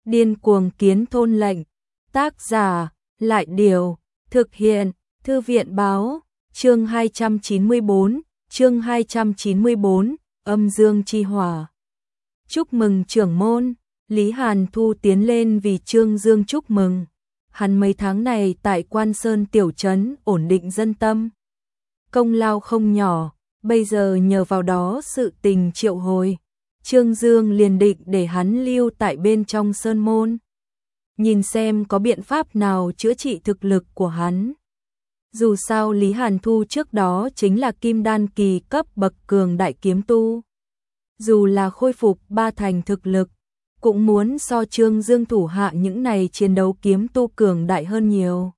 Điên cuồng kiến thôn lệnh. Tác giả, Lại Điều. Thực hiện, Thư viện báo. Chương 294, âm dương chi hỏa. Chúc mừng trưởng môn. Lý Hàn Thu tiến lên vì Trương Dương chúc mừng. Hắn mấy tháng này tại Quan Sơn tiểu trấn ổn định dân tâm. Công lao không nhỏ, bây giờ nhờ vào đó sự tình triệu hồi. Trương Dương liền định để hắn lưu tại bên trong sơn môn. Nhìn xem có biện pháp nào chữa trị thực lực của hắn. Dù sao Lý Hàn Thu trước đó chính là kim đan kỳ cấp bậc cường đại kiếm tu. Dù là khôi phục 3 thành thực lực, cũng muốn so Trương Dương thủ hạ những này chiến đấu kiếm tu cường đại hơn nhiều.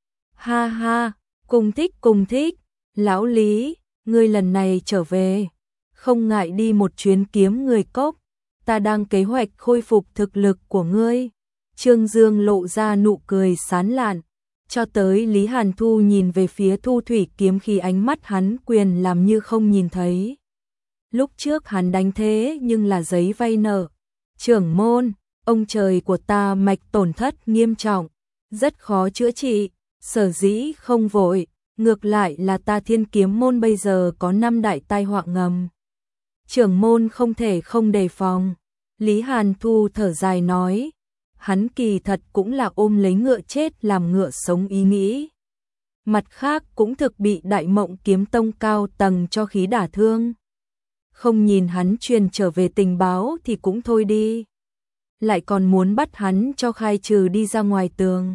Ha ha, cùng thích, lão Lý, ngươi lần này trở về, không ngại đi một chuyến kiếm người cốc, ta đang kế hoạch khôi phục thực lực của ngươi. Trương Dương lộ ra nụ cười sán lạn, cho tới Lý Hàn Thu nhìn về phía Thu Thủy kiếm khi ánh mắt hắn quyền làm như không nhìn thấy. Lúc trước hắn đánh thế nhưng là giấy vay nợ. Trưởng môn, ông trời của ta mạch tổn thất nghiêm trọng, rất khó chữa trị, sở dĩ không vội, ngược lại là ta Thiên Kiếm môn bây giờ có 5 đại tai họa ngầm. Trưởng môn không thể không đề phòng. Lý Hàn Thu thở dài nói, hắn kỳ thật cũng là ôm lấy ngựa chết làm ngựa sống ý nghĩ. Mặt khác cũng thực bị Đại Mộng Kiếm Tông cao tầng cho khí đả thương. Không nhìn hắn truyền trở về tình báo thì cũng thôi đi. Lại còn muốn bắt hắn cho khai trừ đi ra ngoài tường.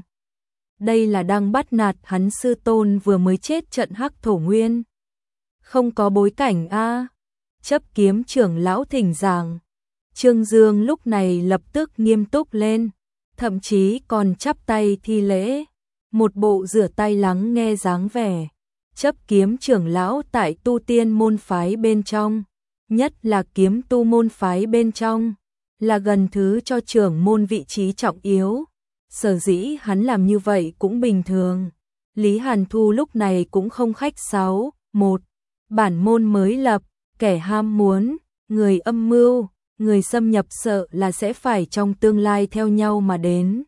Đây là đang bắt nạt hắn sư tôn vừa mới chết trận Hắc Thổ Nguyên. Không có bối cảnh a. Chấp kiếm trưởng lão thỉnh giảng. Trương Dương lúc này lập tức nghiêm túc lên, thậm chí còn chắp tay thi lễ, một bộ rửa tay lắng nghe dáng vẻ. Chấp kiếm trưởng lão tại tu tiên môn phái bên trong, nhất là kiếm tu môn phái bên trong, là gần thứ cho trưởng môn vị trí trọng yếu. Sở dĩ hắn làm như vậy cũng bình thường. Lý Hàn Thu lúc này cũng không khách sáo. Một, bản môn mới lập, kẻ ham muốn, người âm mưu, người xâm nhập sợ là sẽ phải trong tương lai theo nhau mà đến.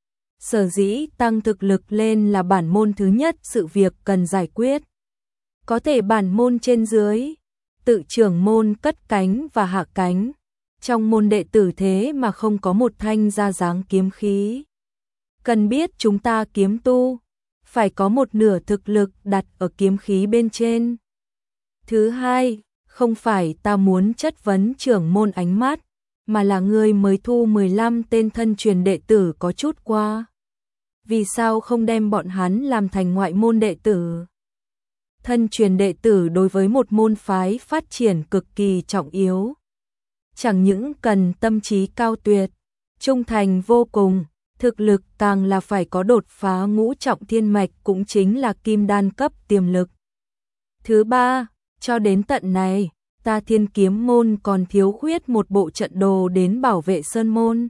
Sở dĩ tăng thực lực lên là bản môn thứ nhất sự việc cần giải quyết. Có thể bản môn trên dưới, tự trưởng môn cất cánh và hạ cánh. Trong môn đệ tử thế mà không có một thanh ra dáng kiếm khí. Cần biết chúng ta kiếm tu, phải có một nửa thực lực đặt ở kiếm khí bên trên. Thứ hai, không phải ta muốn chất vấn trưởng môn ánh mắt, mà là người mới thu 15 tên thân truyền đệ tử có chút qua. Vì sao không đem bọn hắn làm thành ngoại môn đệ tử? Thân truyền đệ tử đối với một môn phái phát triển cực kỳ trọng yếu. Chẳng những cần tâm trí cao tuyệt, trung thành vô cùng, thực lực càng là phải có đột phá ngũ trọng thiên mạch cũng chính là kim đan cấp tiềm lực. Thứ ba, cho đến tận này, ta Thiên Kiếm môn còn thiếu khuyết một bộ trận đồ đến bảo vệ sơn môn.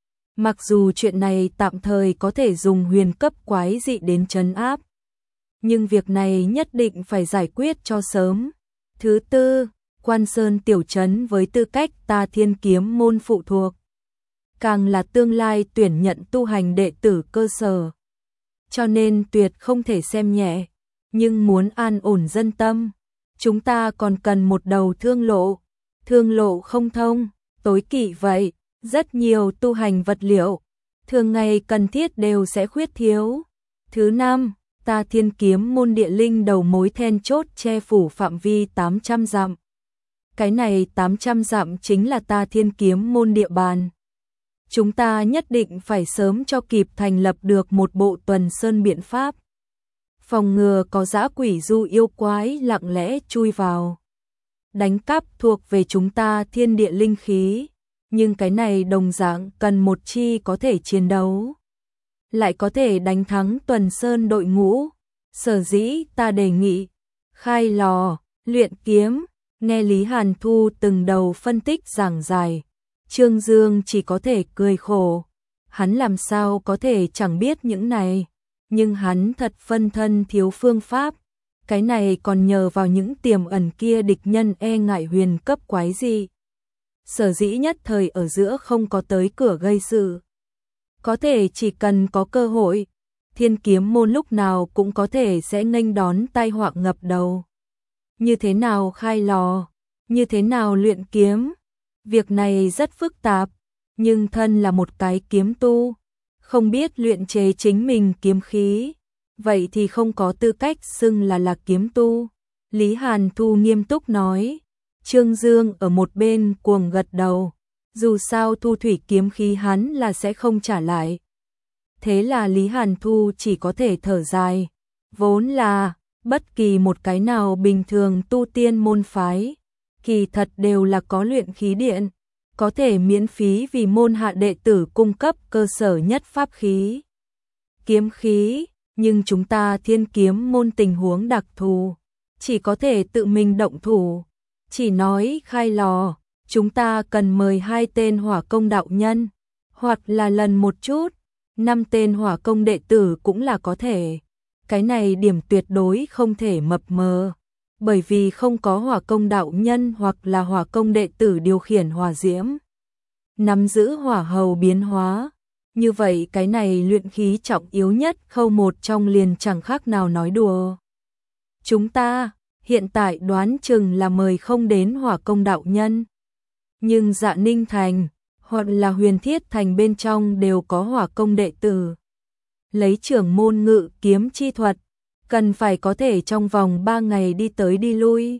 Mặc dù chuyện này tạm thời có thể dùng huyền cấp quái dị đến trấn áp, nhưng việc này nhất định phải giải quyết cho sớm. Thứ tư, Quan Sơn tiểu trấn với tư cách ta Thiên Kiếm môn phụ thuộc, càng là tương lai tuyển nhận tu hành đệ tử cơ sở. Cho nên tuyệt không thể xem nhẹ, nhưng muốn an ổn dân tâm, chúng ta còn cần một đầu thương lộ không thông, tối kỵ vậy, rất nhiều tu hành vật liệu, thường ngày cần thiết đều sẽ khuyết thiếu. Thứ năm, ta Thiên Kiếm môn địa linh đầu mối then chốt che phủ phạm vi 800 dặm. Cái này 800 dặm chính là ta Thiên Kiếm môn địa bàn. Chúng ta nhất định phải sớm cho kịp thành lập được một bộ tuần sơn biện pháp. Phòng ngừa có dã quỷ du yêu quái lặng lẽ chui vào. Đánh cắp thuộc về chúng ta thiên địa linh khí, nhưng cái này đồng dạng cần một chi có thể chiến đấu, lại có thể đánh thắng tuần sơn đội ngũ. Sở dĩ ta đề nghị khai lò, luyện kiếm. Nghe Lý Hàn Thu từng đầu phân tích giảng dài, Trương Dương chỉ có thể cười khổ. Hắn làm sao có thể chẳng biết những này, nhưng hắn thật phân thân thiếu phương pháp. Cái này còn nhờ vào những tiềm ẩn kia địch nhân e ngại huyền cấp quái dị. Sở dĩ nhất thời ở giữa không có tới cửa gây sự. Có thể chỉ cần có cơ hội, Thiên Kiếm môn lúc nào cũng có thể sẽ nghênh đón tai họa ngập đầu. Như thế nào khai lò, như thế nào luyện kiếm, việc này rất phức tạp, nhưng thân là một cái kiếm tu, không biết luyện chế chính mình kiếm khí, vậy thì không có tư cách xưng là kiếm tu. Lý Hàn Thu nghiêm túc nói. Trương Dương ở một bên cuồng gật đầu, dù sao thu thủy kiếm khí hắn là sẽ không trả lại. Thế là Lý Hàn Thu chỉ có thể thở dài, vốn là bất kỳ một cái nào bình thường tu tiên môn phái, kỳ thật đều là có luyện khí điện, có thể miễn phí vì môn hạ đệ tử cung cấp cơ sở nhất pháp khí, kiếm khí, nhưng chúng ta Thiên Kiếm môn tình huống đặc thù, chỉ có thể tự mình động thủ, chỉ nói khai lò, chúng ta cần mời 2 tên hỏa công đạo nhân, hoặc là lần một chút, 5 tên hỏa công đệ tử cũng là có thể. Cái này điểm tuyệt đối không thể mập mờ, bởi vì không có hỏa công đạo nhân hoặc là hỏa công đệ tử điều khiển hỏa diễm, nắm giữ hỏa hầu biến hóa. Như vậy cái này luyện khí trọng yếu nhất khâu một trong liền chẳng khác nào nói đùa. Chúng ta hiện tại đoán chừng là mời không đến hỏa công đạo nhân, nhưng Dạ Ninh Thành hoặc là Huyền Thiết Thành bên trong đều có hỏa công đệ tử. Lấy trưởng môn ngự kiếm chi thuật, cần phải có thể trong vòng 3 ngày đi tới đi lui.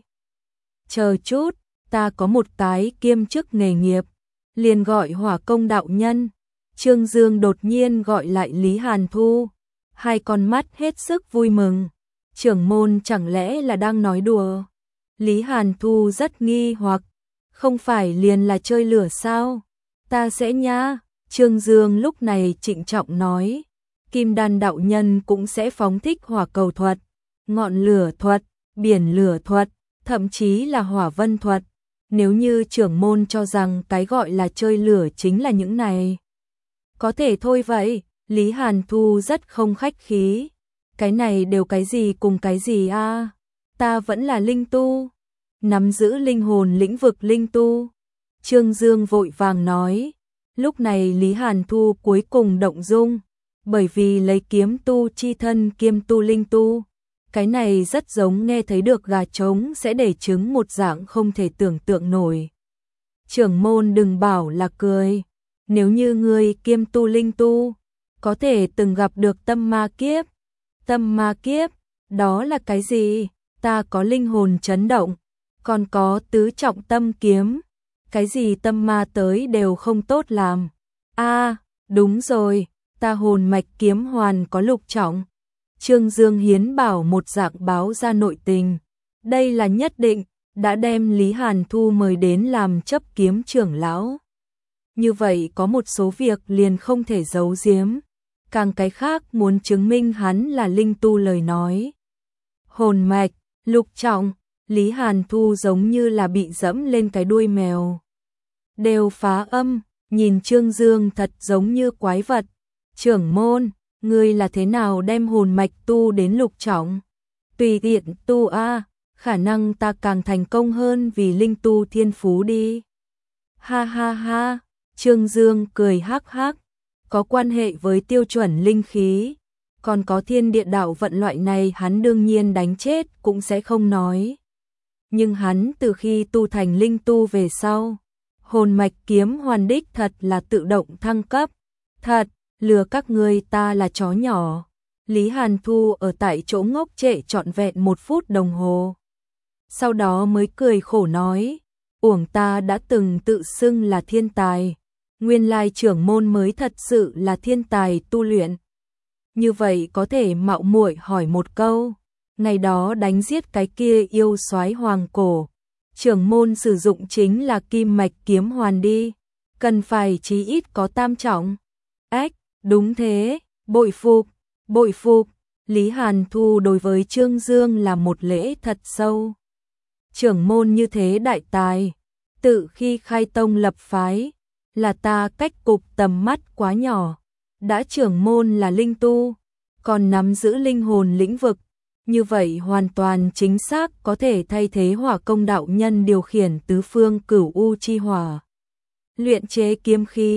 Chờ chút, ta có một cái kiêm chức nghề nghiệp, liền gọi hỏa công đạo nhân. Trương Dương đột nhiên gọi lại Lý Hàn Thu, 2 con mắt hết sức vui mừng. Trưởng môn chẳng lẽ là đang nói đùa? Lý Hàn Thu rất nghi hoặc, không phải liền là chơi lửa sao? Ta sẽ nha. Trương Dương lúc này trịnh trọng nói, Kim Đan đạo nhân cũng sẽ phóng thích hỏa cầu thuật, ngọn lửa thuật, biển lửa thuật, thậm chí là hỏa vân thuật. Nếu như trưởng môn cho rằng cái gọi là chơi lửa chính là những này, có thể thôi vậy. Lý Hàn Thu rất không khách khí. Cái này đều cái gì cùng cái gì a? Ta vẫn là linh tu, nắm giữ linh hồn lĩnh vực linh tu. Trương Dương vội vàng nói. Lúc này Lý Hàn Thu cuối cùng động dung, bởi vì lấy kiếm tu chi thân kiêm tu linh tu, cái này rất giống nghe thấy được gà trống sẽ đẻ trứng một dạng không thể tưởng tượng nổi. Trưởng môn đừng bảo là cười, nếu như ngươi kiêm tu linh tu, có thể từng gặp được tâm ma kiếp. Tâm ma kiếp, đó là cái gì? Ta có linh hồn chấn động, còn có tứ trọng tâm kiếm, cái gì tâm ma tới đều không tốt làm. Đúng rồi, ta hồn mạch kiếm hoàn có lục trọng. Trương Dương hiến bảo một dạng báo ra nội tình. Đây là nhất định, đã đem Lý Hàn Thu mời đến làm chấp kiếm trưởng lão. Như vậy có một số việc liền không thể giấu giếm. Càng cái khác muốn chứng minh hắn là linh tu lời nói. Hồn mạch, lục trọng, Lý Hàn Thu giống như là bị dẫm lên cái đuôi mèo. Đều phá âm, nhìn Trương Dương thật giống như quái vật. Trưởng môn, ngươi là thế nào đem hồn mạch tu đến lục trọng? Tùy tiện tu khả năng ta càng thành công hơn vì linh tu thiên phú đi. Ha ha ha, Trương Dương cười hắc hắc. Có quan hệ với tiêu chuẩn linh khí, còn có thiên địa đạo vận loại này hắn đương nhiên đánh chết cũng sẽ không nói. Nhưng hắn từ khi tu thành linh tu về sau, hồn mạch kiếm hoàn đích thật là tự động thăng cấp. Thật, lừa các ngươi ta là chó nhỏ. Lý Hàn Thu ở tại chỗ ngốc trệ trọn vẹn 1 phút đồng hồ. Sau đó mới cười khổ nói, uổng ta đã từng tự xưng là thiên tài. Nguyên lai trưởng môn mới thật sự là thiên tài tu luyện. Như vậy có thể mạo muội hỏi một câu, ngày đó đánh giết cái kia yêu soái hoàng cổ, trưởng môn sử dụng chính là kim mạch kiếm hoàn đi, cần phải chí ít có tam trọng. Ách, đúng thế, bội phục, bội phục. Lý Hàn Thu đối với Trương Dương là một lễ thật sâu. Trưởng môn như thế đại tài, tự khi khai tông lập phái, là ta cách cục tầm mắt quá nhỏ. Đã trưởng môn là linh tu, còn nắm giữ linh hồn lĩnh vực, như vậy hoàn toàn chính xác có thể thay thế hỏa công đạo nhân điều khiển tứ phương cửu u chi hỏa. Luyện chế kiếm khí,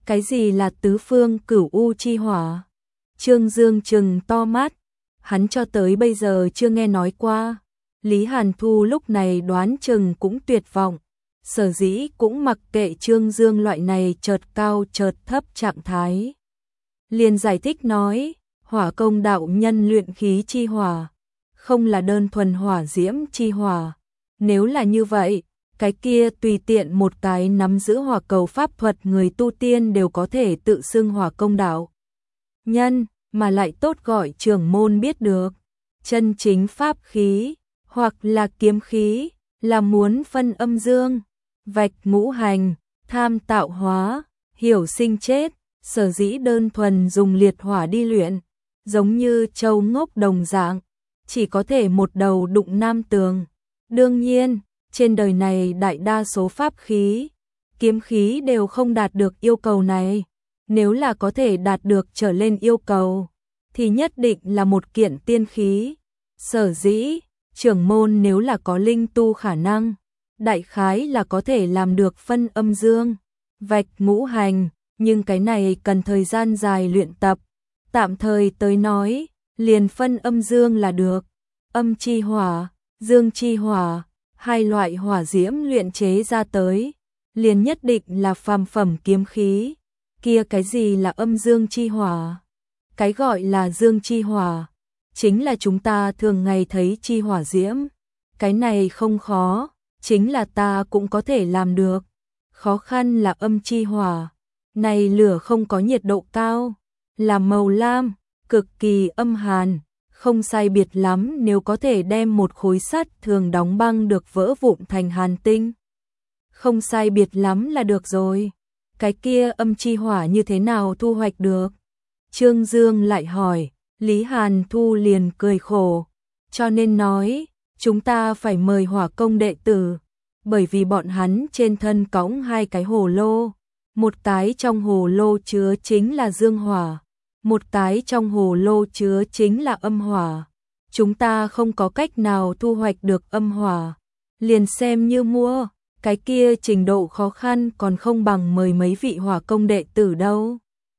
Cái gì là tứ phương cửu u chi hỏa? Trương Dương trừng to mắt, hắn cho tới bây giờ chưa nghe nói qua. Lý Hàn Thu lúc này đoán chừng cũng tuyệt vọng, sở dĩ cũng mặc kệ Trương Dương loại này chợt cao chợt thấp trạng thái. Liền giải thích nói, hỏa công đạo nhân luyện khí chi hỏa, không là đơn thuần hỏa diễm chi hỏa. Nếu là như vậy, cái kia tùy tiện một cái nắm giữ hỏa cầu pháp thuật người tu tiên đều có thể tự xưng hỏa công đạo nhân, mà lại tốt gọi trưởng môn biết được. Chân chính pháp khí, hoặc là kiếm khí, là muốn phân âm dương, vạch ngũ hành, tham tạo hóa, hiểu sinh chết, sở dĩ đơn thuần dùng liệt hỏa đi luyện, giống như châu ngốc đồng dạng, chỉ có thể một đầu đụng nam tường. Đương nhiên, trên đời này đại đa số pháp khí, kiếm khí đều không đạt được yêu cầu này. Nếu là có thể đạt được trở lên yêu cầu, thì nhất định là một kiện tiên khí. Sở dĩ, trưởng môn nếu là có linh tu khả năng, đại khái là có thể làm được phân âm dương, vạch ngũ hành, nhưng cái này cần thời gian dài luyện tập. Tạm thời tới nói, liền phân âm dương là được. Âm chi hỏa, dương chi hỏa, hai loại hỏa diễm luyện chế ra tới, liền nhất định là phàm phẩm kiếm khí. Kia cái gì là âm dương chi hỏa? Cái gọi là dương chi hỏa, chính là chúng ta thường ngày thấy chi hỏa diễm. Cái này không khó, chính là ta cũng có thể làm được. Khó khăn là âm chi hỏa. Này lửa không có nhiệt độ cao, là màu lam, cực kỳ âm hàn, không sai biệt lắm nếu có thể đem một khối sắt thường đóng băng được vỡ vụn thành hàn tinh. Không sai biệt lắm là được rồi. Cái kia âm chi hỏa như thế nào thu hoạch được? Trương Dương lại hỏi, Lý Hàn Thu liền cười khổ, cho nên nói, chúng ta phải mời hỏa công đệ tử, bởi vì bọn hắn trên thân cõng hai cái hồ lô, một cái trong hồ lô chứa chính là dương hỏa, một cái trong hồ lô chứa chính là âm hỏa. Chúng ta không có cách nào thu hoạch được âm hỏa, liền xem như mua, cái kia trình độ khó khăn còn không bằng mời mấy vị hỏa công đệ tử đâu.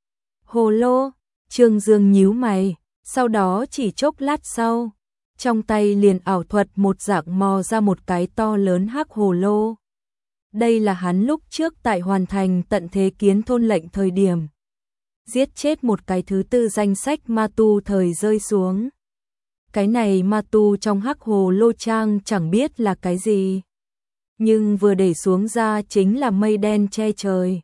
Hồ lô, Trương Dương nhíu mày, sau đó chỉ chốc lát sau, trong tay liền ảo thuật một dạng mò ra một cái to lớn hắc hồ lô. Đây là hắn lúc trước tại hoàn thành tận thế kiến thôn lệnh thời điểm, giết chết một cái thứ tư danh sách ma tu thời rơi xuống. Cái này ma tu trong hắc hồ lô trang chẳng biết là cái gì, nhưng vừa để xuống ra chính là mây đen che trời.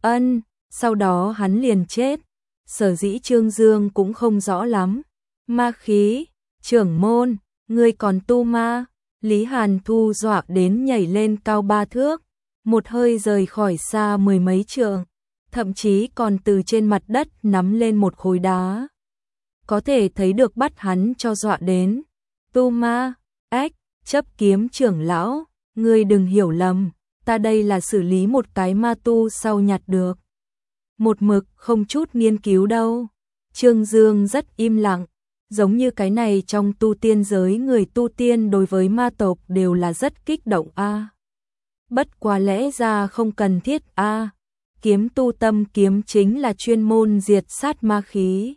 Sau đó hắn liền chết. Sở dĩ Trương Dương cũng không rõ lắm. Ma khí, trưởng môn, ngươi còn tu ma? Lý Hàn Thu dọa đến nhảy lên cao 3 thước, một hơi rời khỏi xa 10 mấy trượng, thậm chí còn từ trên mặt đất nắm lên một khối đá. Có thể thấy được bắt hắn cho dọa đến. Tu ma, chấp kiếm trưởng lão, ngươi đừng hiểu lầm, ta đây là xử lý một cái ma tu sau nhặt được. Một mực không chút nghiên cứu đâu. Trương Dương rất im lặng, giống như cái này trong tu tiên giới người tu tiên đối với ma tộc đều là rất kích động a. Bất quá lẽ ra không cần thiết a. Kiếm tu tâm kiếm chính là chuyên môn diệt sát ma khí.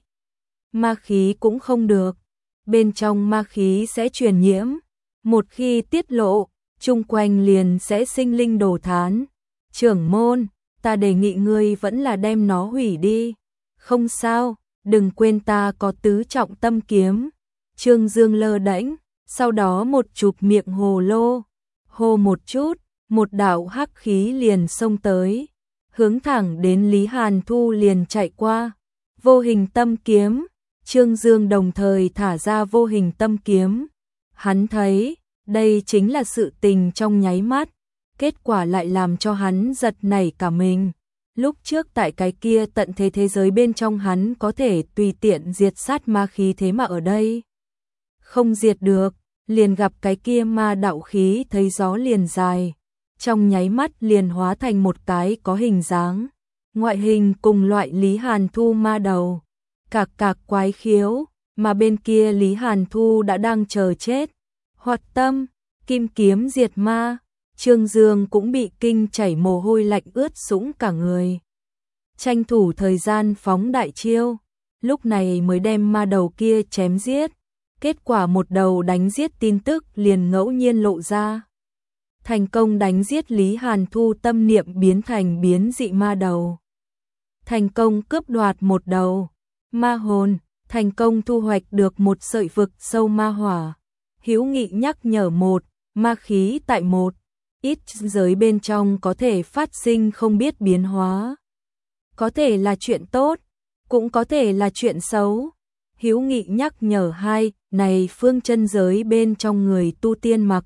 Ma khí cũng không được, bên trong ma khí sẽ truyền nhiễm, một khi tiết lộ, chung quanh liền sẽ sinh linh đồ thán. Trưởng môn, ta đề nghị ngươi vẫn là đem nó hủy đi. Không sao, đừng quên ta có tứ trọng tâm kiếm. Trương Dương lơ đễnh, sau đó một chụp miệng hồ lô, hô một chút, một đạo hắc khí liền xông tới, hướng thẳng đến Lý Hàn Thu liền chạy qua. Vô hình tâm kiếm, Trương Dương đồng thời thả ra vô hình tâm kiếm. Hắn thấy, đây chính là sự tình trong nháy mắt, kết quả lại làm cho hắn giật nảy cả mình. Lúc trước tại cái kia tận thế thế giới bên trong hắn có thể tùy tiện diệt sát ma khí, thế mà ở đây không diệt được, liền gặp cái kia ma đạo khí thấy gió liền dài, trong nháy mắt liền hóa thành một cái có hình dáng, ngoại hình cùng loại Lý Hàn Thu ma đầu, cạc cạc quái khiếu, mà bên kia Lý Hàn Thu đã đang chờ chết. Hoạt tâm, kim kiếm diệt ma. Trương Dương cũng bị kinh chảy mồ hôi lạnh ướt sũng cả người. tranh thủ thời gian phóng đại chiêu, lúc này mới đem ma đầu kia chém giết. Kết quả một đầu đánh giết tin tức liền ngẫu nhiên lộ ra. Thành công đánh giết Lý Hàn Thu tâm niệm biến thành biến dị ma đầu. Thành công cướp đoạt một đầu ma hồn, thành công thu hoạch được một sợi vực sâu ma hỏa. Hữu Nghị nhắc nhở một, ma khí tại một ít giới bên trong có thể phát sinh không biết biến hóa. Có thể là chuyện tốt, cũng có thể là chuyện xấu. Hữu Nghị nhắc nhở hai, này phương chân giới bên trong người tu tiên mặc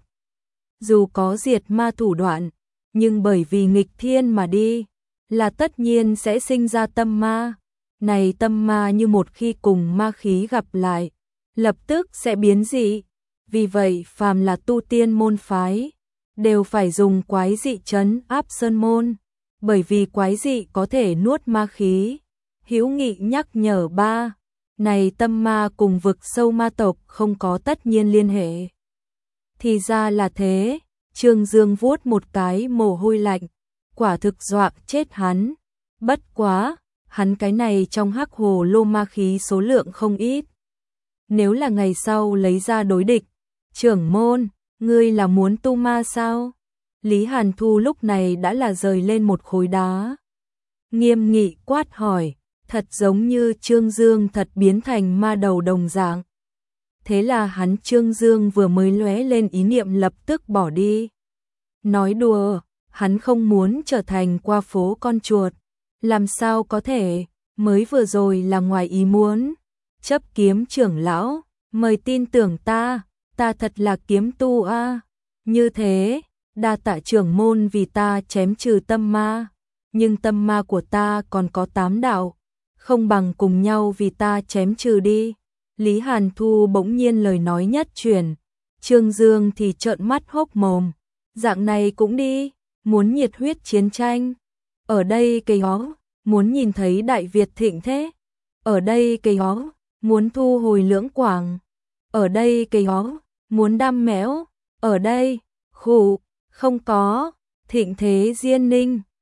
dù có diệt ma thủ đoạn, nhưng bởi vì nghịch thiên mà đi, là tất nhiên sẽ sinh ra tâm ma. Này tâm ma như một khi cùng ma khí gặp lại, lập tức sẽ biến dị. Vì vậy phàm là tu tiên môn phái, đều phải dùng quái dị trấn áp sơn môn, bởi vì quái dị có thể nuốt ma khí. Hữu Nghị nhắc nhở ba, này tâm ma cùng vực sâu ma tộc không có tất nhiên liên hệ. Thì ra là thế, Trương Dương vuốt một cái mồ hôi lạnh, quả thực dọa chết hắn. Bất quá, hắn cái này trong hắc hồ lô ma khí số lượng không ít. Nếu là ngày sau lấy ra đối địch, trưởng môn, ngươi là muốn tu ma sao? Lý Hàn Thu lúc này đã là rời lên một khối đá. Nghiêm nghị quát hỏi, thật giống như Trương Dương thật biến thành ma đầu đồng dạng. Thế là hắn Trương Dương vừa mới lóe lên ý niệm lập tức bỏ đi. Nói đùa, hắn không muốn trở thành qua phố con chuột. Làm sao có thể, mới vừa rồi là ngoài ý muốn. Chấp kiếm trưởng lão, mời tin tưởng ta thật là kiếm tu a. Như thế, đa tạ trưởng môn vì ta chém trừ tâm ma. Nhưng tâm ma của ta còn có 8 đạo, không bằng cùng nhau vì ta chém trừ đi. Lý Hàn Thu bỗng nhiên lời nói nhất chuyển, Trương Dương thì trợn mắt hốc mồm, dạng này cũng đi, muốn nhiệt huyết chiến tranh. Ở đây cây hó, muốn nhìn thấy Đại Việt thịnh thế. Ở đây cây hó, muốn thu hồi Lưỡng Quảng. Ở đây cây hó, muốn đam mẽo. Ở đây, khủ, không có, thịnh thế Diên Ninh.